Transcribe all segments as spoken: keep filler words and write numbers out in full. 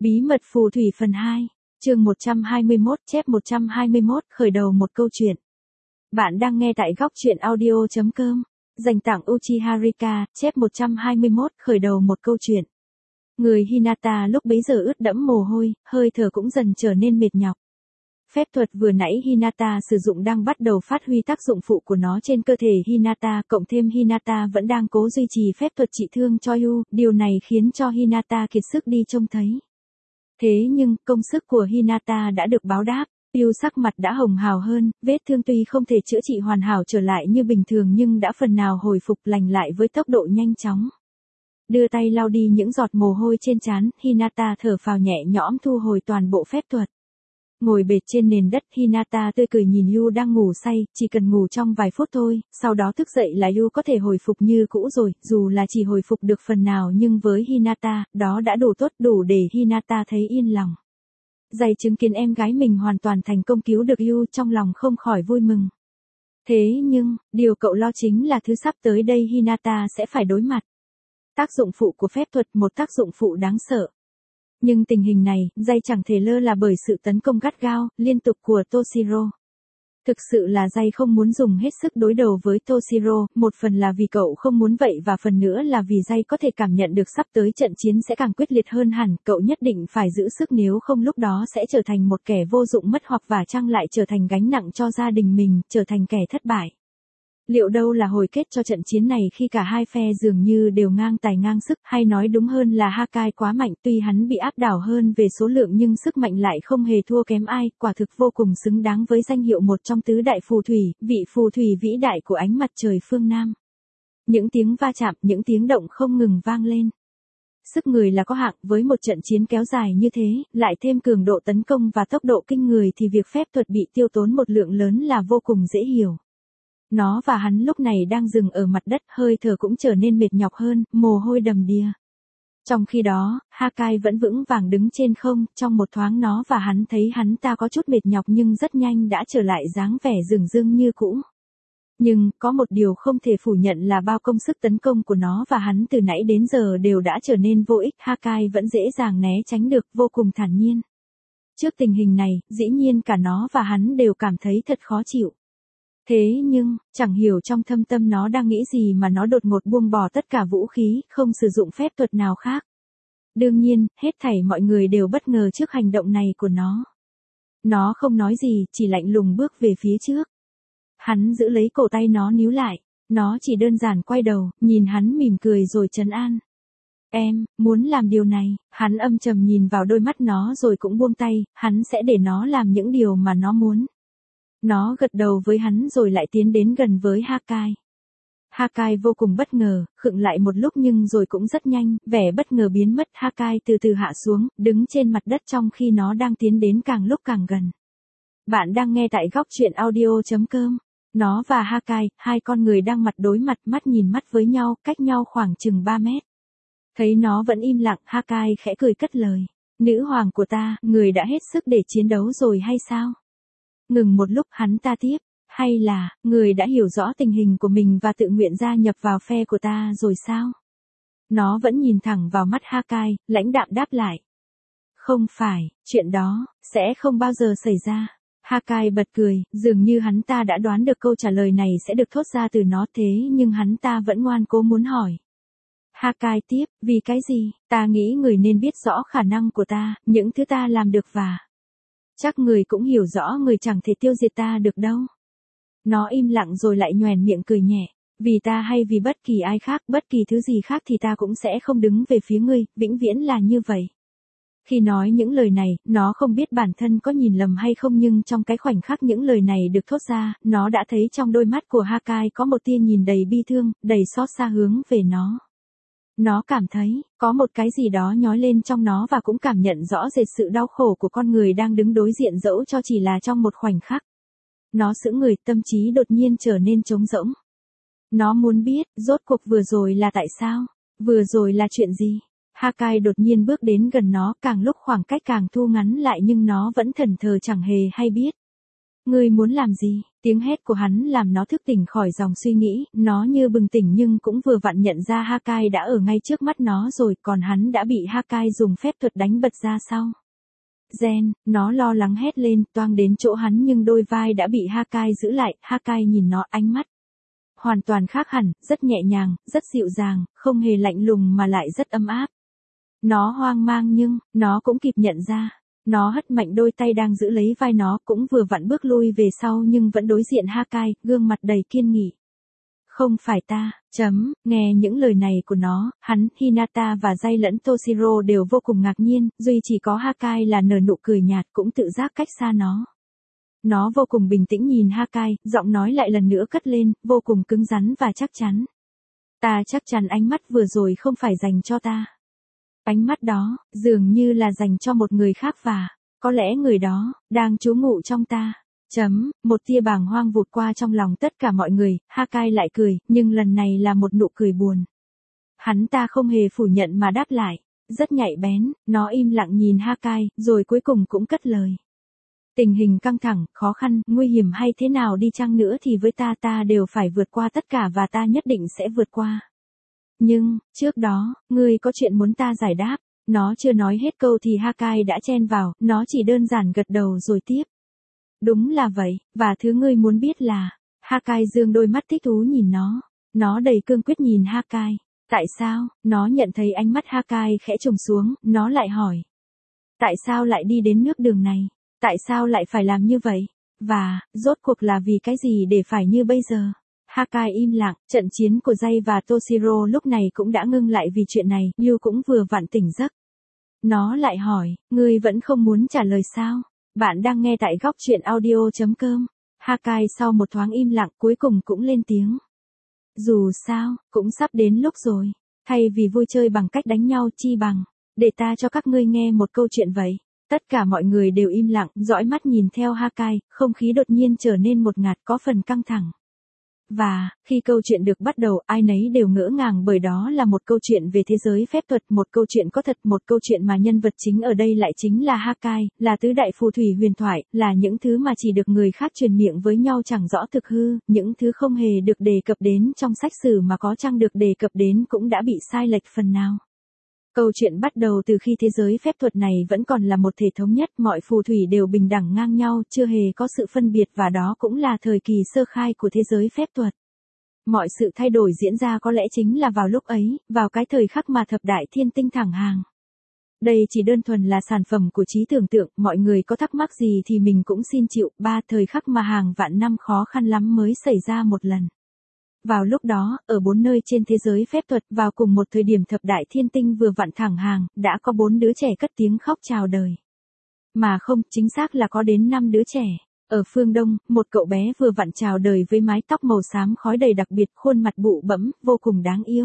Bí mật phù thủy phần hai, chương một trăm hai mươi mốt, chép một trăm hai mươi mốt, khởi đầu một câu chuyện. Bạn đang nghe tại góc truyện audio chấm com, dành tặng Uchiha Rika, chép một trăm hai mươi mốt, khởi đầu một câu chuyện. Người Hinata lúc bấy giờ ướt đẫm mồ hôi, hơi thở cũng dần trở nên mệt nhọc. Phép thuật vừa nãy Hinata sử dụng đang bắt đầu phát huy tác dụng phụ của nó trên cơ thể Hinata, cộng thêm Hinata vẫn đang cố duy trì phép thuật trị thương cho Yu, điều này khiến cho Hinata kiệt sức đi trông thấy. Thế nhưng, công sức của Hinata đã được báo đáp, Yu sắc mặt đã hồng hào hơn, vết thương tuy không thể chữa trị hoàn hảo trở lại như bình thường nhưng đã phần nào hồi phục lành lại với tốc độ nhanh chóng. Đưa tay lau đi những giọt mồ hôi trên trán, Hinata thở phào nhẹ nhõm thu hồi toàn bộ phép thuật. Ngồi bệt trên nền đất, Hinata tươi cười nhìn Yu đang ngủ say, chỉ cần ngủ trong vài phút thôi, sau đó thức dậy là Yu có thể hồi phục như cũ rồi, dù là chỉ hồi phục được phần nào nhưng với Hinata, đó đã đủ tốt, đủ để Hinata thấy yên lòng. Dày chứng kiến em gái mình hoàn toàn thành công cứu được Yu, trong lòng không khỏi vui mừng. Thế nhưng, điều cậu lo chính là thứ sắp tới đây Hinata sẽ phải đối mặt. Tác dụng phụ của phép thuật, một tác dụng phụ đáng sợ. Nhưng tình hình này, Jay chẳng thể lơ là bởi sự tấn công gắt gao, liên tục của Toshiro. Thực sự là Jay không muốn dùng hết sức đối đầu với Toshiro, một phần là vì cậu không muốn vậy và phần nữa là vì Jay có thể cảm nhận được sắp tới trận chiến sẽ càng quyết liệt hơn hẳn, cậu nhất định phải giữ sức nếu không lúc đó sẽ trở thành một kẻ vô dụng mất hoặc và chăng lại trở thành gánh nặng cho gia đình mình, trở thành kẻ thất bại. Liệu đâu là hồi kết cho trận chiến này khi cả hai phe dường như đều ngang tài ngang sức, hay nói đúng hơn là Hakai quá mạnh, tuy hắn bị áp đảo hơn về số lượng nhưng sức mạnh lại không hề thua kém ai, quả thực vô cùng xứng đáng với danh hiệu một trong tứ đại phù thủy, vị phù thủy vĩ đại của ánh mặt trời phương Nam. Những tiếng va chạm, những tiếng động không ngừng vang lên. Sức người là có hạn, với một trận chiến kéo dài như thế, lại thêm cường độ tấn công và tốc độ kinh người thì việc phép thuật bị tiêu tốn một lượng lớn là vô cùng dễ hiểu. Nó và hắn lúc này đang dừng ở mặt đất, hơi thở cũng trở nên mệt nhọc hơn, mồ hôi đầm đìa. Trong khi đó, Hakai vẫn vững vàng đứng trên không, trong một thoáng nó và hắn thấy hắn ta có chút mệt nhọc nhưng rất nhanh đã trở lại dáng vẻ dửng dưng như cũ. Nhưng, có một điều không thể phủ nhận là bao công sức tấn công của nó và hắn từ nãy đến giờ đều đã trở nên vô ích, Hakai vẫn dễ dàng né tránh được, vô cùng thản nhiên. Trước tình hình này, dĩ nhiên cả nó và hắn đều cảm thấy thật khó chịu. Thế nhưng, chẳng hiểu trong thâm tâm nó đang nghĩ gì mà nó đột ngột buông bỏ tất cả vũ khí, không sử dụng phép thuật nào khác. Đương nhiên, hết thảy mọi người đều bất ngờ trước hành động này của nó. Nó không nói gì, chỉ lạnh lùng bước về phía trước. Hắn giữ lấy cổ tay nó níu lại, nó chỉ đơn giản quay đầu, nhìn hắn mỉm cười rồi trấn an. Em, muốn làm điều này, hắn âm trầm nhìn vào đôi mắt nó rồi cũng buông tay, hắn sẽ để nó làm những điều mà nó muốn. Nó gật đầu với hắn rồi lại tiến đến gần với Hakai. Hakai vô cùng bất ngờ, khựng lại một lúc nhưng rồi cũng rất nhanh, vẻ bất ngờ biến mất. Hakai từ từ hạ xuống, đứng trên mặt đất trong khi nó đang tiến đến càng lúc càng gần. Bạn đang nghe tại góc truyện audio chấm com. Nó và Hakai, hai con người đang mặt đối mặt, mắt nhìn mắt với nhau, cách nhau khoảng chừng ba mét. Thấy nó vẫn im lặng, Hakai khẽ cười cất lời. Nữ hoàng của ta, người đã hết sức để chiến đấu rồi hay sao? Ngừng một lúc hắn ta tiếp, hay là, người đã hiểu rõ tình hình của mình và tự nguyện gia nhập vào phe của ta rồi sao? Nó vẫn nhìn thẳng vào mắt Hakai, lãnh đạm đáp lại. Không phải, chuyện đó, sẽ không bao giờ xảy ra. Hakai bật cười, dường như hắn ta đã đoán được câu trả lời này sẽ được thốt ra từ nó thế nhưng hắn ta vẫn ngoan cố muốn hỏi. Hakai tiếp, vì cái gì, ta nghĩ người nên biết rõ khả năng của ta, những thứ ta làm được và... Chắc người cũng hiểu rõ người chẳng thể tiêu diệt ta được đâu. Nó im lặng rồi lại nhoẻn miệng cười nhẹ. Vì ta hay vì bất kỳ ai khác, bất kỳ thứ gì khác thì ta cũng sẽ không đứng về phía ngươi, vĩnh viễn là như vậy. Khi nói những lời này, nó không biết bản thân có nhìn lầm hay không nhưng trong cái khoảnh khắc những lời này được thốt ra, nó đã thấy trong đôi mắt của Hakai có một tia nhìn đầy bi thương, đầy xót xa hướng về nó. Nó cảm thấy, có một cái gì đó nhói lên trong nó và cũng cảm nhận rõ rệt sự đau khổ của con người đang đứng đối diện dẫu cho chỉ là trong một khoảnh khắc. Nó sững người, tâm trí đột nhiên trở nên trống rỗng. Nó muốn biết, rốt cuộc vừa rồi là tại sao? Vừa rồi là chuyện gì? Hakai đột nhiên bước đến gần nó, càng lúc khoảng cách càng thu ngắn lại nhưng nó vẫn thẫn thờ chẳng hề hay biết. Ngươi muốn làm gì? Tiếng hét của hắn làm nó thức tỉnh khỏi dòng suy nghĩ, nó như bừng tỉnh nhưng cũng vừa vặn nhận ra Hakai đã ở ngay trước mắt nó rồi, còn hắn đã bị Hakai dùng phép thuật đánh bật ra sau. Gen, nó lo lắng hét lên, toang đến chỗ hắn nhưng đôi vai đã bị Hakai giữ lại, Hakai nhìn nó, ánh mắt hoàn toàn khác hẳn, rất nhẹ nhàng, rất dịu dàng, không hề lạnh lùng mà lại rất ấm áp. Nó hoang mang nhưng, nó cũng kịp nhận ra. Nó hất mạnh đôi tay đang giữ lấy vai nó, cũng vừa vặn bước lui về sau nhưng vẫn đối diện Hakai, gương mặt đầy kiên nghị. Không phải ta, chấm, nghe những lời này của nó, hắn, Hinata và Jay lẫn Toshiro đều vô cùng ngạc nhiên, duy chỉ có Hakai là nở nụ cười nhạt cũng tự giác cách xa nó. Nó vô cùng bình tĩnh nhìn Hakai, giọng nói lại lần nữa cất lên, vô cùng cứng rắn và chắc chắn. Ta chắc chắn ánh mắt vừa rồi không phải dành cho ta. Ánh mắt đó, dường như là dành cho một người khác và, có lẽ người đó, đang trú ngụ trong ta. Chấm, một tia bàng hoang vụt qua trong lòng tất cả mọi người, Hakai lại cười, nhưng lần này là một nụ cười buồn. Hắn ta không hề phủ nhận mà đáp lại, rất nhạy bén, nó im lặng nhìn Hakai, rồi cuối cùng cũng cất lời. Tình hình căng thẳng, khó khăn, nguy hiểm hay thế nào đi chăng nữa thì với ta ta đều phải vượt qua tất cả và ta nhất định sẽ vượt qua. Nhưng, trước đó, ngươi có chuyện muốn ta giải đáp. Nó chưa nói hết câu thì Hakai đã chen vào, nó chỉ đơn giản gật đầu rồi tiếp. Đúng là vậy, và thứ ngươi muốn biết là, Hakai dương đôi mắt thích thú nhìn nó. Nó đầy cương quyết nhìn Hakai. Tại sao? Nó nhận thấy ánh mắt Hakai khẽ trùng xuống, nó lại hỏi. Tại sao lại đi đến nước đường này? Tại sao lại phải làm như vậy? Và, rốt cuộc là vì cái gì để phải như bây giờ? Hakai im lặng, trận chiến của Jay và Toshiro lúc này cũng đã ngưng lại vì chuyện này, Yu cũng vừa vặn tỉnh giấc. Nó lại hỏi, ngươi vẫn không muốn trả lời sao? Bạn đang nghe tại góc truyện audio chấm com. Hakai sau một thoáng im lặng cuối cùng cũng lên tiếng. Dù sao, cũng sắp đến lúc rồi. Thay vì vui chơi bằng cách đánh nhau chi bằng, để ta cho các ngươi nghe một câu chuyện vậy. Tất cả mọi người đều im lặng, dõi mắt nhìn theo Hakai, không khí đột nhiên trở nên một ngạt có phần căng thẳng. Và, khi câu chuyện được bắt đầu, ai nấy đều ngỡ ngàng bởi đó là một câu chuyện về thế giới phép thuật, một câu chuyện có thật, một câu chuyện mà nhân vật chính ở đây lại chính là Hakai, là tứ đại phù thủy huyền thoại, là những thứ mà chỉ được người khác truyền miệng với nhau chẳng rõ thực hư, những thứ không hề được đề cập đến trong sách sử mà có chăng được đề cập đến cũng đã bị sai lệch phần nào. Câu chuyện bắt đầu từ khi thế giới phép thuật này vẫn còn là một thể thống nhất, mọi phù thủy đều bình đẳng ngang nhau, chưa hề có sự phân biệt và đó cũng là thời kỳ sơ khai của thế giới phép thuật. Mọi sự thay đổi diễn ra có lẽ chính là vào lúc ấy, vào cái thời khắc mà thập đại thiên tinh thẳng hàng. Đây chỉ đơn thuần là sản phẩm của trí tưởng tượng, mọi người có thắc mắc gì thì mình cũng xin chịu, ba thời khắc mà hàng vạn năm khó khăn lắm mới xảy ra một lần. Vào lúc đó, ở bốn nơi trên thế giới phép thuật, vào cùng một thời điểm thập đại thiên tinh vừa vặn thẳng hàng, đã có bốn đứa trẻ cất tiếng khóc chào đời. Mà không, chính xác là có đến năm đứa trẻ. Ở phương Đông, một cậu bé vừa vặn chào đời với mái tóc màu xám khói đầy đặc biệt, khuôn mặt bụ bẫm, vô cùng đáng yêu.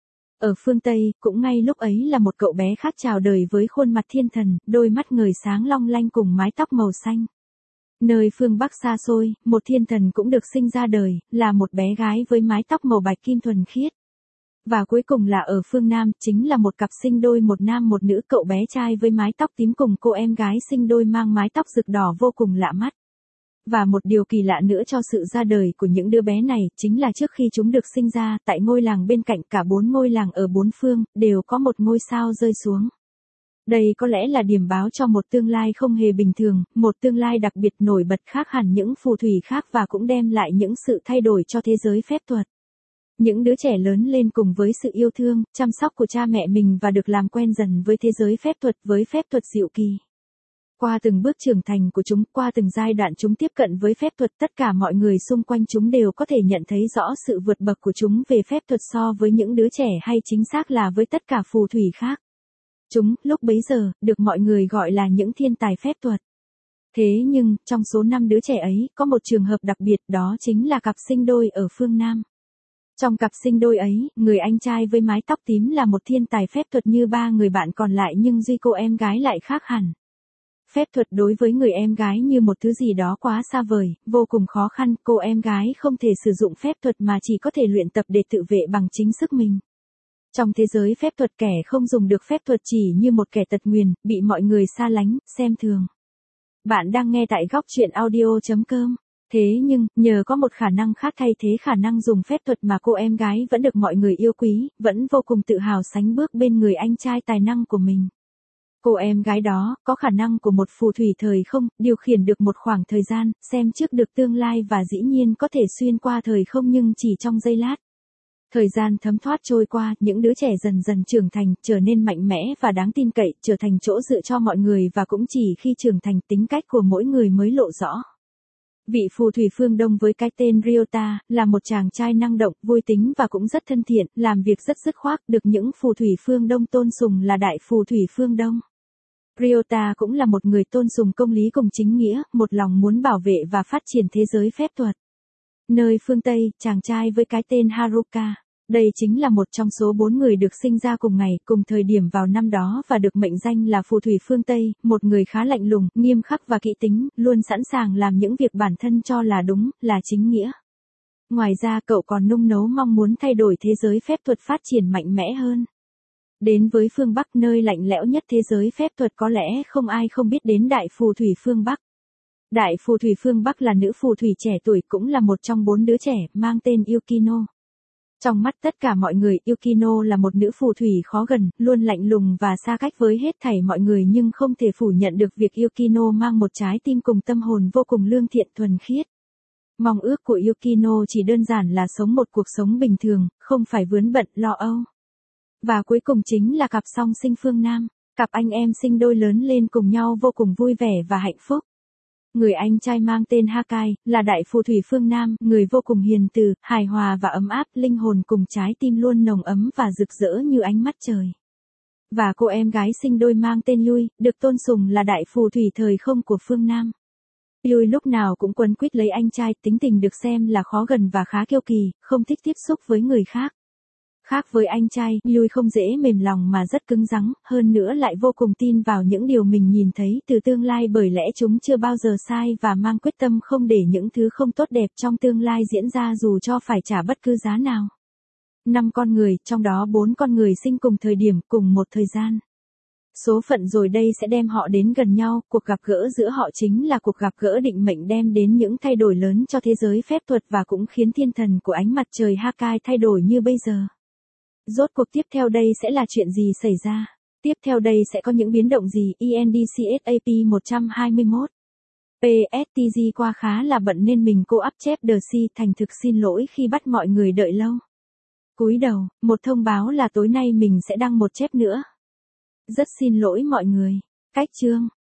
Ở phương Tây, cũng ngay lúc ấy là một cậu bé khác chào đời với khuôn mặt thiên thần, đôi mắt ngời sáng long lanh cùng mái tóc màu xanh. Nơi phương Bắc xa xôi, một thiên thần cũng được sinh ra đời, là một bé gái với mái tóc màu bạch kim thuần khiết. Và cuối cùng là ở phương Nam, chính là một cặp sinh đôi một nam một nữ, cậu bé trai với mái tóc tím cùng cô em gái sinh đôi mang mái tóc rực đỏ vô cùng lạ mắt. Và một điều kỳ lạ nữa cho sự ra đời của những đứa bé này, chính là trước khi chúng được sinh ra, tại ngôi làng bên cạnh cả bốn ngôi làng ở bốn phương, đều có một ngôi sao rơi xuống. Đây có lẽ là điểm báo cho một tương lai không hề bình thường, một tương lai đặc biệt nổi bật khác hẳn những phù thủy khác và cũng đem lại những sự thay đổi cho thế giới phép thuật. Những đứa trẻ lớn lên cùng với sự yêu thương, chăm sóc của cha mẹ mình và được làm quen dần với thế giới phép thuật, với phép thuật diệu kỳ. Qua từng bước trưởng thành của chúng, qua từng giai đoạn chúng tiếp cận với phép thuật, tất cả mọi người xung quanh chúng đều có thể nhận thấy rõ sự vượt bậc của chúng về phép thuật so với những đứa trẻ hay chính xác là với tất cả phù thủy khác. Chúng, lúc bấy giờ, được mọi người gọi là những thiên tài phép thuật. Thế nhưng, trong số năm đứa trẻ ấy, có một trường hợp đặc biệt, đó chính là cặp sinh đôi ở phương Nam. Trong cặp sinh đôi ấy, người anh trai với mái tóc tím là một thiên tài phép thuật như ba người bạn còn lại nhưng duy cô em gái lại khác hẳn. Phép thuật đối với người em gái như một thứ gì đó quá xa vời, vô cùng khó khăn, cô em gái không thể sử dụng phép thuật mà chỉ có thể luyện tập để tự vệ bằng chính sức mình. Trong thế giới phép thuật, kẻ không dùng được phép thuật chỉ như một kẻ tật nguyền, bị mọi người xa lánh, xem thường. Bạn đang nghe tại góc truyện audio chấm com. Thế nhưng, nhờ có một khả năng khác thay thế khả năng dùng phép thuật mà cô em gái vẫn được mọi người yêu quý, vẫn vô cùng tự hào sánh bước bên người anh trai tài năng của mình. Cô em gái đó, có khả năng của một phù thủy thời không, điều khiển được một khoảng thời gian, xem trước được tương lai và dĩ nhiên có thể xuyên qua thời không nhưng chỉ trong giây lát. Thời gian thấm thoát trôi qua, những đứa trẻ dần dần trưởng thành, trở nên mạnh mẽ và đáng tin cậy, trở thành chỗ dựa cho mọi người và cũng chỉ khi trưởng thành tính cách của mỗi người mới lộ rõ. Vị phù thủy phương Đông với cái tên Ryota, là một chàng trai năng động, vui tính và cũng rất thân thiện, làm việc rất dứt khoát, được những phù thủy phương Đông tôn sùng là đại phù thủy phương Đông. Ryota cũng là một người tôn sùng công lý cùng chính nghĩa, một lòng muốn bảo vệ và phát triển thế giới phép thuật. Nơi phương Tây, chàng trai với cái tên Haruka. Đây chính là một trong số bốn người được sinh ra cùng ngày, cùng thời điểm vào năm đó và được mệnh danh là phù thủy phương Tây, một người khá lạnh lùng, nghiêm khắc và kỹ tính, luôn sẵn sàng làm những việc bản thân cho là đúng, là chính nghĩa. Ngoài ra cậu còn nung nấu mong muốn thay đổi thế giới phép thuật phát triển mạnh mẽ hơn. Đến với phương Bắc nơi lạnh lẽo nhất thế giới phép thuật có lẽ không ai không biết đến đại phù thủy phương Bắc. Đại phù thủy phương Bắc là nữ phù thủy trẻ tuổi cũng là một trong bốn đứa trẻ, mang tên Yukino. Trong mắt tất cả mọi người, Yukino là một nữ phù thủy khó gần, luôn lạnh lùng và xa cách với hết thảy mọi người nhưng không thể phủ nhận được việc Yukino mang một trái tim cùng tâm hồn vô cùng lương thiện thuần khiết. Mong ước của Yukino chỉ đơn giản là sống một cuộc sống bình thường, không phải vướng bận lo âu. Và cuối cùng chính là cặp song sinh phương Nam, cặp anh em sinh đôi lớn lên cùng nhau vô cùng vui vẻ và hạnh phúc. Người anh trai mang tên Hakai, là đại phù thủy phương Nam, người vô cùng hiền từ, hài hòa và ấm áp, linh hồn cùng trái tim luôn nồng ấm và rực rỡ như ánh mắt trời. Và cô em gái sinh đôi mang tên Yui, được tôn sùng là đại phù thủy thời không của phương Nam. Yui lúc nào cũng quấn quýt lấy anh trai, tính tình được xem là khó gần và khá kiêu kỳ, không thích tiếp xúc với người khác. Khác với anh trai, Yui không dễ mềm lòng mà rất cứng rắn, hơn nữa lại vô cùng tin vào những điều mình nhìn thấy từ tương lai bởi lẽ chúng chưa bao giờ sai và mang quyết tâm không để những thứ không tốt đẹp trong tương lai diễn ra dù cho phải trả bất cứ giá nào. Năm con người, trong đó bốn con người sinh cùng thời điểm, cùng một thời gian. Số phận rồi đây sẽ đem họ đến gần nhau, cuộc gặp gỡ giữa họ chính là cuộc gặp gỡ định mệnh đem đến những thay đổi lớn cho thế giới phép thuật và cũng khiến thiên thần của ánh mặt trời Hakai thay đổi như bây giờ. Rốt cuộc tiếp theo đây sẽ là chuyện gì xảy ra? Tiếp theo đây sẽ có những biến động gì? e en đê xê ét a pê một trăm hai mươi mốt. pê ét tê giê qua khá là bận nên mình cô up chép The Sea thành thực xin lỗi khi bắt mọi người đợi lâu. Cúi đầu, một thông báo là tối nay mình sẽ đăng một chép nữa. Rất xin lỗi mọi người. Cách chương